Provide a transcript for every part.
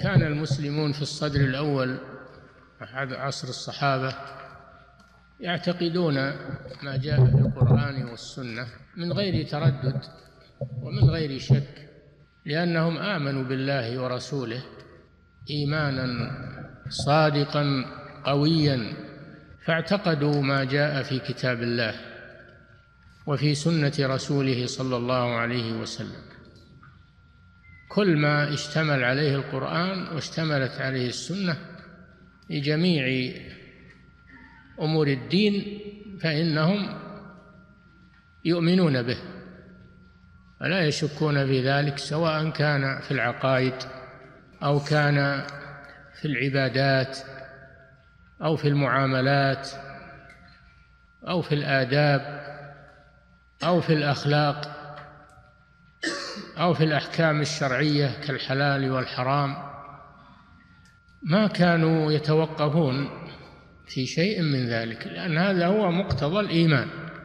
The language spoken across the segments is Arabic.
كان المسلمون في الصدر الأول عصر الصحابة يعتقدون ما جاء في القرآن والسنة من غير تردد ومن غير شك، لأنهم آمنوا بالله ورسوله إيمانا صادقا قويا، فاعتقدوا ما جاء في كتاب الله وفي سنة رسوله صلى الله عليه وسلم. كل ما اشتمل عليه القرآن واشتملت عليه السنة في جميع أمور الدين فإنهم يؤمنون به ولا يشكون في ذلك، سواء كان في العقائد أو كان في العبادات أو في المعاملات أو في الآداب أو في الأخلاق أو في الأحكام الشرعية كالحلال والحرام. ما كانوا يتوقفون في شيء من ذلك، لأن هذا هو مقتضى الإيمان،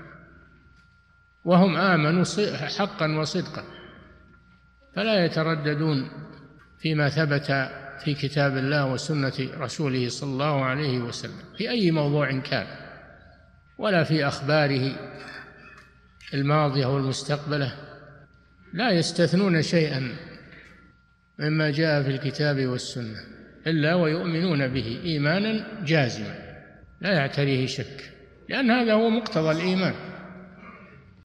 وهم آمنوا حقا وصدقا، فلا يترددون فيما ثبت في كتاب الله وسنة رسوله صلى الله عليه وسلم في أي موضوع كان، ولا في أخباره الماضية والمستقبلة، لا يستثنون شيئا مما جاء في الكتاب والسنة إلا ويؤمنون به إيمانا جازما لا يعتريه شك، لأن هذا هو مقتضى الإيمان.